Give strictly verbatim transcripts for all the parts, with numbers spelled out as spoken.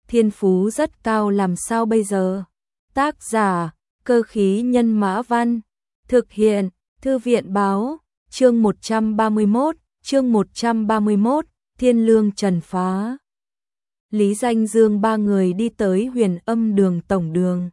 thiên phú rất cao làm sao bây giờ? Tác giả, Cơ khí nhân mã văn, thực hiện, Thư viện báo, chương một trăm ba mươi mốt, chương một trăm ba mươi mốt, Thiên Lương Trần Phá. Lý Danh Dương ba người đi tới Huyền Âm Đường tổng đường.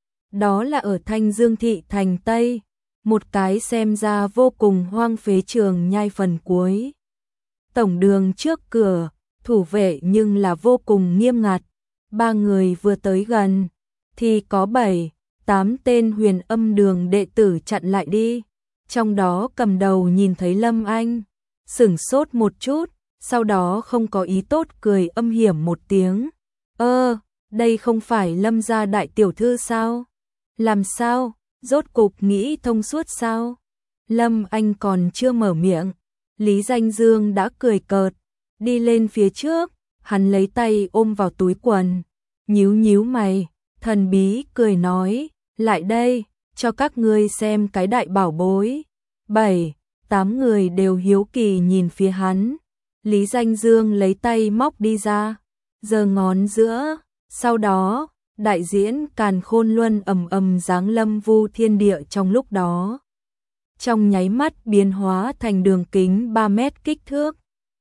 Đó là ở Thanh Dương thị thành Tây, một cái xem ra vô cùng hoang phế trường nhai phần cuối. Tổng đường trước cửa, thủ vệ nhưng là vô cùng nghiêm ngặt. Ba người vừa tới gần, thì có bảy, tám tên Huyền Âm Đường đệ tử chặn lại đi. Trong đó cầm đầu nhìn thấy Lâm Anh, sửng sốt một chút, sau đó không có ý tốt cười âm hiểm một tiếng. Ơ, đây không phải Lâm gia đại tiểu thư sao? Làm sao? Rốt cục nghĩ thông suốt sao? Lâm Anh còn chưa mở miệng, Lý Danh Dương đã cười cợt, đi lên phía trước, hắn lấy tay ôm vào túi quần, nhíu nhíu mày, thần bí cười nói, lại đây, cho các ngươi xem cái đại bảo bối. Bảy, tám người đều hiếu kỳ nhìn phía hắn. Lý Danh Dương lấy tay móc đi ra, giơ ngón giữa, sau đó, đại diễn Càn Khôn Luân ầm ầm giáng lâm vu thiên địa trong lúc đó. Trong nháy mắt biến hóa thành đường kính ba mét kích thước.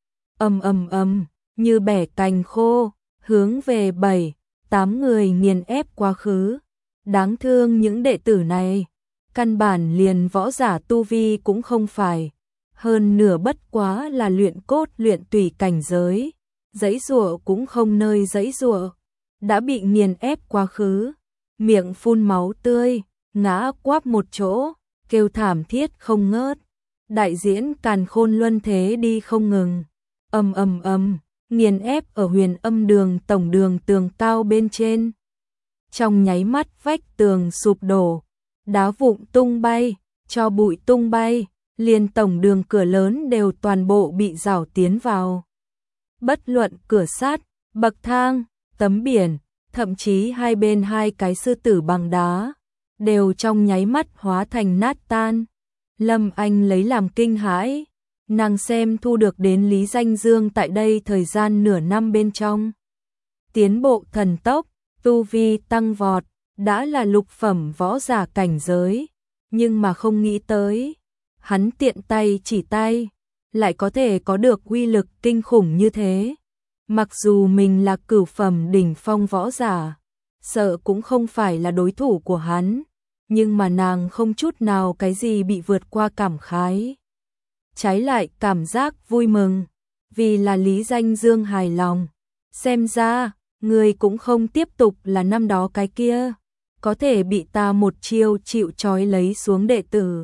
Ầm ầm ầm, như bẻ cành khô, hướng về bảy, tám người nghiền ép quá khứ. Đáng thương những đệ tử này, căn bản liền võ giả tu vi cũng không phải, hơn nửa bất quá là luyện cốt luyện tùy cảnh giới, giãy giụa cũng không nơi giãy giụa, đã bị nghiền ép quá khứ, miệng phun máu tươi, ngã quắp một chỗ, kêu thảm thiết không ngớt. Đại diễn Càn Khôn Luân thế đi không ngừng, ầm ầm ầm, nghiền ép ở Huyền Âm Đường tổng đường tường cao bên trên. Trong nháy mắt vách tường sụp đổ, đá vụn tung bay, cho bụi tung bay, liền tổng đường cửa lớn đều toàn bộ bị rảo tiến vào. Bất luận cửa sắt, bậc thang, tấm biển, thậm chí hai bên hai cái sư tử bằng đá, đều trong nháy mắt hóa thành nát tan. Lâm Anh lấy làm kinh hãi, nàng xem thu được đến Lý Danh Dương tại đây thời gian nửa năm bên trong. Tiến bộ thần tốc, tu vi tăng vọt, đã là lục phẩm võ giả cảnh giới, nhưng mà không nghĩ tới, hắn tiện tay chỉ tay, lại có thể có được uy lực kinh khủng như thế. Mặc dù mình là cửu phẩm đỉnh phong võ giả, sợ cũng không phải là đối thủ của hắn, nhưng mà nàng không chút nào cái gì bị vượt qua cảm khái. Trái lại cảm giác vui mừng, vì là Lý Danh Dương hài lòng. Xem ra, người cũng không tiếp tục là năm đó cái kia, có thể bị ta một chiêu chịu trói lấy xuống đệ tử.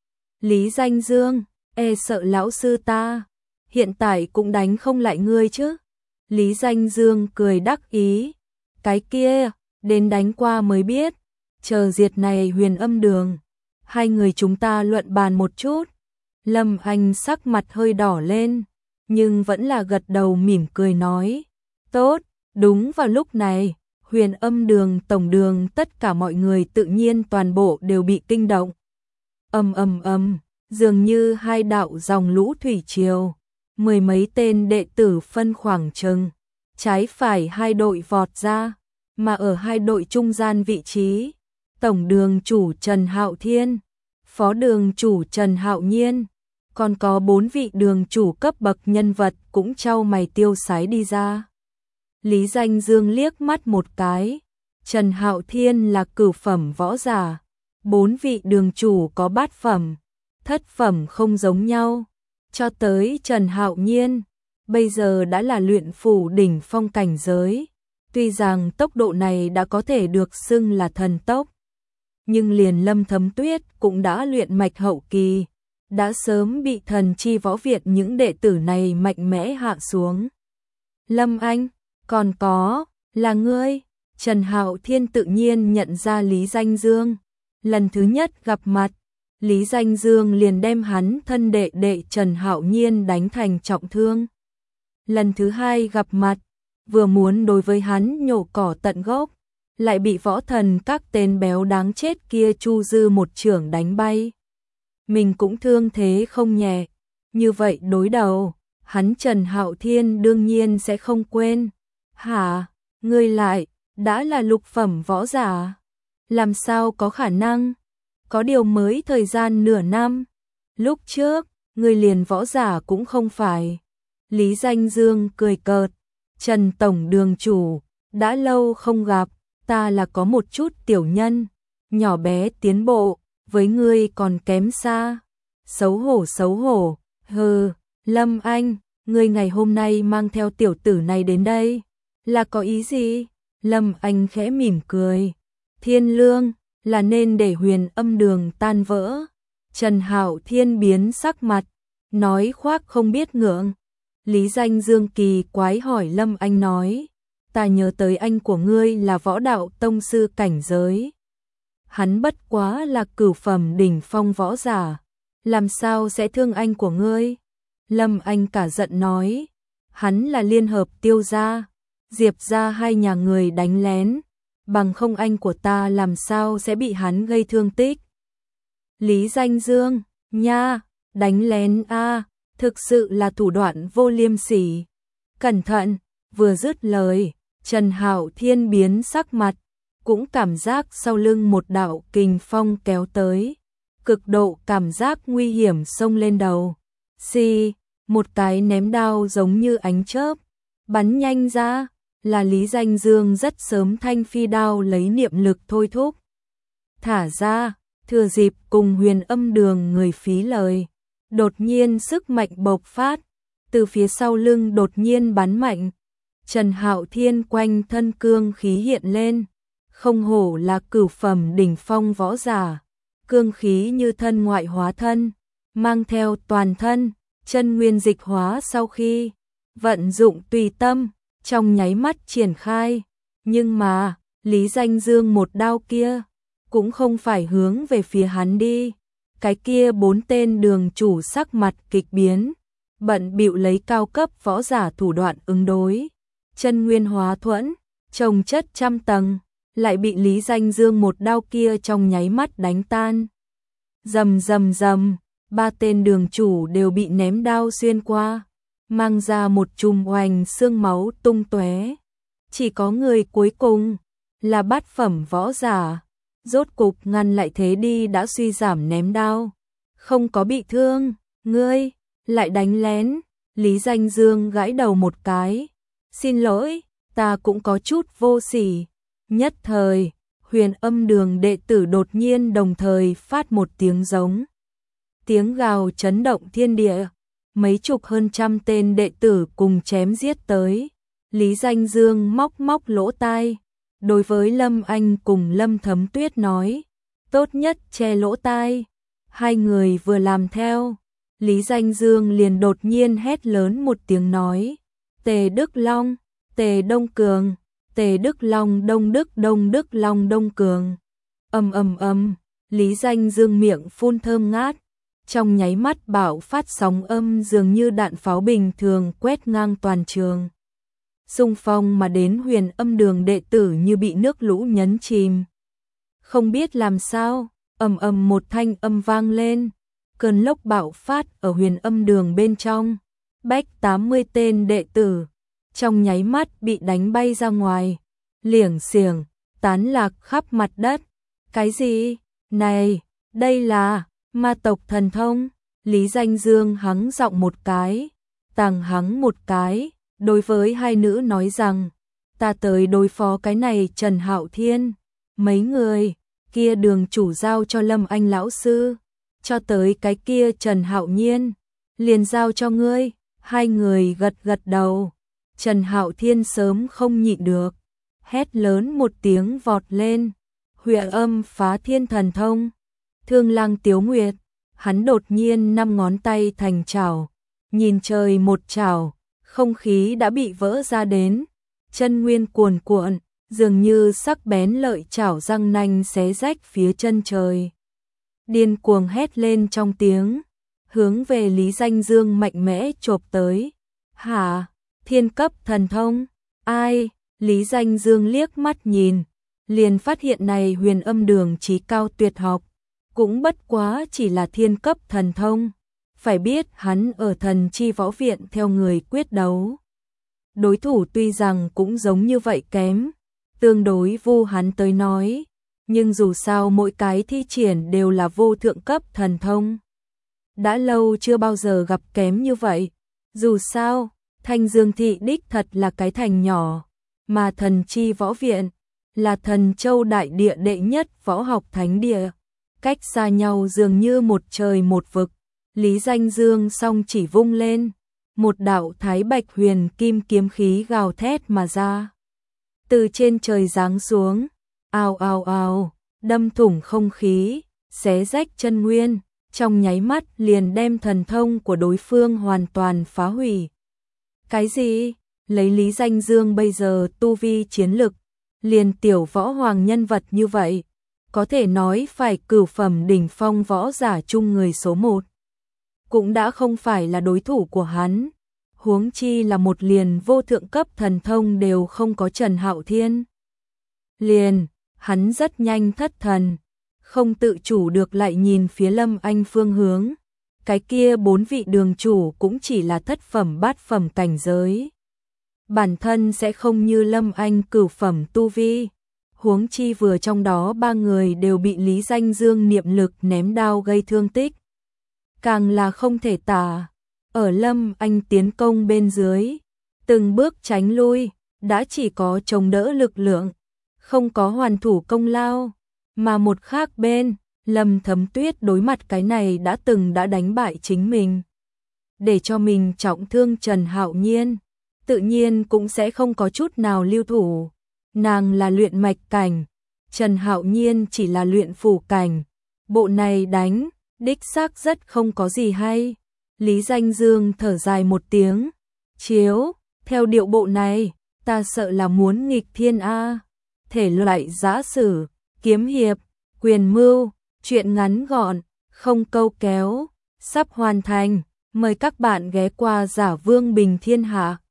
Lý Danh Dương, e sợ lão sư ta, hiện tại cũng đánh không lại ngươi chứ. Lý Danh Dương cười đắc ý, cái kia, đến đánh qua mới biết, chờ diệt này Huyền Âm Đường, hai người chúng ta luận bàn một chút. Lâm Anh sắc mặt hơi đỏ lên, nhưng vẫn là gật đầu mỉm cười nói, tốt. Đúng vào lúc này, Huyền Âm Đường tổng đường tất cả mọi người tự nhiên toàn bộ đều bị kinh động. Ầm ầm ầm, dường như hai đạo dòng lũ thủy triều, mười mấy tên đệ tử phân khoảng chừng, trái phải hai đội vọt ra, mà ở hai đội trung gian vị trí, tổng đường chủ Trần Hạo Thiên, phó đường chủ Trần Hạo Nhiên, còn có bốn vị đường chủ cấp bậc nhân vật cũng chau mày tiêu sái đi ra. Lý Danh Dương liếc mắt một cái, Trần Hạo Thiên là cửu phẩm võ giả, bốn vị đường chủ có bát phẩm, thất phẩm không giống nhau, cho tới Trần Hạo Nhiên, bây giờ đã là luyện phủ đỉnh phong cảnh giới, tuy rằng tốc độ này đã có thể được xưng là thần tốc, nhưng liền Lâm Thấm Tuyết cũng đã luyện mạch hậu kỳ, đã sớm bị thần chi võ viện những đệ tử này mạnh mẽ hạ xuống. Lâm Anh, còn có, là ngươi. Trần Hạo Thiên tự nhiên nhận ra Lý Danh Dương. Lần thứ nhất gặp mặt, Lý Danh Dương liền đem hắn thân đệ đệ Trần Hạo Nhiên đánh thành trọng thương. Lần thứ hai gặp mặt, vừa muốn đối với hắn nhổ cỏ tận gốc, lại bị võ thần các tên béo đáng chết kia Chu Dư một chưởng đánh bay. Mình cũng thương thế không nhẹ, như vậy đối đầu, hắn Trần Hạo Thiên đương nhiên sẽ không quên. Hả? ngươi lại, đã là lục phẩm võ giả. Làm sao có khả năng? Có điều mới thời gian nửa năm. Lúc trước, ngươi liền võ giả cũng không phải. Lý Danh Dương cười cợt. Trần Tổng Đường Chủ, đã lâu không gặp, ta là có một chút tiểu nhân, nhỏ bé tiến bộ, với ngươi còn kém xa. Xấu hổ xấu hổ, hừ, Lâm Anh, ngươi ngày hôm nay mang theo tiểu tử này đến đây, là có ý gì? Lâm Anh khẽ mỉm cười. Thiên Lương, là nên để Huyền Âm Đường tan vỡ. Trần Hạo Thiên biến sắc mặt, nói khoác không biết ngượng. Lý Danh Dương kỳ quái hỏi Lâm Anh nói, ta nhớ tới anh của ngươi là võ đạo tông sư cảnh giới. Hắn bất quá là cửu phẩm đỉnh phong võ giả, làm sao sẽ thương anh của ngươi? Lâm Anh cả giận nói, hắn là liên hợp Tiêu gia, Diệp gia hai nhà người đánh lén, bằng không anh của ta làm sao sẽ bị hắn gây thương tích. Lý Danh Dương, nha, đánh lén a, thực sự là thủ đoạn vô liêm sỉ. Cẩn thận, vừa dứt lời, Trần Hạo Thiên biến sắc mặt, cũng cảm giác sau lưng một đạo kình phong kéo tới, cực độ cảm giác nguy hiểm xông lên đầu. Xì, một cái ném đao giống như ánh chớp, bắn nhanh ra, là Lý Danh Dương rất sớm thanh phi đao lấy niệm lực thôi thúc. Thả ra, thừa dịp cùng Huyền Âm Đường người phí lời, đột nhiên sức mạnh bộc phát, từ phía sau lưng đột nhiên bắn mạnh. Trần Hạo Thiên quanh thân cương khí hiện lên, không hổ là cửu phẩm đỉnh phong võ giả, cương khí như thân ngoại hóa thân, mang theo toàn thân, chân nguyên dịch hóa sau khi vận dụng tùy tâm, trong nháy mắt triển khai. Nhưng mà, Lý Danh Dương một đao kia, cũng không phải hướng về phía hắn đi. Cái kia bốn tên đường chủ sắc mặt kịch biến, bận bịu lấy cao cấp võ giả thủ đoạn ứng đối. Chân nguyên hóa thuẫn, chồng chất trăm tầng, lại bị Lý Danh Dương một đao kia trong nháy mắt đánh tan. Rầm rầm rầm, ba tên đường chủ đều bị ném đao xuyên qua, mang ra một chùm oanh xương máu tung tóe. Chỉ có người cuối cùng, là bát phẩm võ giả, rốt cục ngăn lại thế đi đã suy giảm ném đao. Không có bị thương, ngươi, lại đánh lén. Lý Danh Dương gãi đầu một cái. Xin lỗi, ta cũng có chút vô sỉ. Nhất thời, Huyền Âm Đường đệ tử đột nhiên đồng thời phát một tiếng giống. Tiếng gào chấn động thiên địa, mấy chục hơn trăm tên đệ tử cùng chém giết tới. Lý Danh Dương móc móc lỗ tai, đối với Lâm Anh cùng Lâm Thấm Tuyết nói, tốt nhất che lỗ tai. Hai người vừa làm theo, Lý Danh Dương liền đột nhiên hét lớn một tiếng nói, Tề Đức Long, Tề Đông Cường, Tề Đức Long Đông Đức Đông Đức Long Đông Cường. Ầm ầm ầm, Lý Danh Dương miệng phun thơm ngát, trong nháy mắt bạo phát sóng âm dường như đạn pháo bình thường quét ngang toàn trường. Xung phong mà đến Huyền Âm Đường đệ tử như bị nước lũ nhấn chìm. Không biết làm sao, ầm ầm một thanh âm vang lên, cơn lốc bạo phát ở Huyền Âm Đường bên trong. Bách tám mươi tên đệ tử, trong nháy mắt bị đánh bay ra ngoài, liểng xiềng, tán lạc khắp mặt đất. Cái gì? Này, đây là ma tộc thần thông. Lý Danh Dương hắng giọng một cái, tàng hắng một cái, đối với hai nữ nói rằng, ta tới đối phó cái này Trần Hạo Thiên. Mấy người, kia đường chủ giao cho Lâm Anh lão sư, cho tới cái kia Trần Hạo Nhiên, liền giao cho ngươi. Hai người gật gật đầu. Trần Hạo Thiên sớm không nhịn được, hét lớn một tiếng vọt lên. Huyền Âm Phá Thiên thần thông. Thương Lang Tiếu Nguyệt, hắn đột nhiên năm ngón tay thành chảo, nhìn trời một chảo, không khí đã bị vỡ ra đến, chân nguyên cuồn cuộn, dường như sắc bén lợi chảo răng nanh xé rách phía chân trời. Điên cuồng hét lên trong tiếng, hướng về Lý Danh Dương mạnh mẽ chộp tới. Hả? Thiên cấp thần thông? Ai? Lý Danh Dương liếc mắt nhìn, liền phát hiện này Huyền Âm Đường chí cao tuyệt học, cũng bất quá chỉ là thiên cấp thần thông. Phải biết hắn ở Thần Chi Võ Viện theo người quyết đấu, đối thủ tuy rằng cũng giống như vậy kém, tương đối Vu hắn tới nói, nhưng dù sao mỗi cái thi triển đều là vô thượng cấp thần thông. Đã lâu chưa bao giờ gặp kém như vậy, dù sao, Thanh Dương thị đích thật là cái thành nhỏ, mà Thần Chi Võ Viện là Thần Châu đại địa đệ nhất võ học thánh địa, cách xa nhau dường như một trời một vực. Lý Danh Dương song chỉ vung lên, một đạo thái bạch huyền kim kiếm khí gào thét mà ra. Từ trên trời giáng xuống, ào ào ào, đâm thủng không khí, xé rách chân nguyên, trong nháy mắt liền đem thần thông của đối phương hoàn toàn phá hủy. Cái gì? Lấy Lý Danh Dương bây giờ tu vi chiến lực, liền tiểu võ hoàng nhân vật như vậy, có thể nói phải cửu phẩm đỉnh phong võ giả chung người số một. Cũng đã không phải là đối thủ của hắn, huống chi là một liền vô thượng cấp thần thông đều không có Trần Hạo Thiên. Liền, hắn rất nhanh thất thần, không tự chủ được lại nhìn phía Lâm Anh phương hướng, cái kia bốn vị đường chủ cũng chỉ là thất phẩm bát phẩm cảnh giới. Bản thân sẽ không như Lâm Anh cửu phẩm tu vi, huống chi vừa trong đó ba người đều bị Lý Danh Dương niệm lực ném đao gây thương tích. Càng là không thể tả, ở Lâm Anh tiến công bên dưới, từng bước tránh lui, đã chỉ có chống đỡ lực lượng, không có hoàn thủ công lao, mà một khác bên, Lâm Thấm Tuyết đối mặt cái này đã từng đã đánh bại chính mình, để cho mình trọng thương Trần Hạo Nhiên, tự nhiên cũng sẽ không có chút nào lưu thủ. Nàng là luyện mạch cảnh, Trần Hạo Nhiên chỉ là luyện phủ cảnh, bộ này đánh, đích xác rất không có gì hay. Lý Danh Dương thở dài một tiếng, chiếu, theo điệu bộ này, ta sợ là muốn nghịch thiên a. Thể loại giã sử, kiếm hiệp, quyền mưu, truyện ngắn gọn, không câu kéo, sắp hoàn thành, mời các bạn ghé qua Giả Vương Bình Thiên Hạ.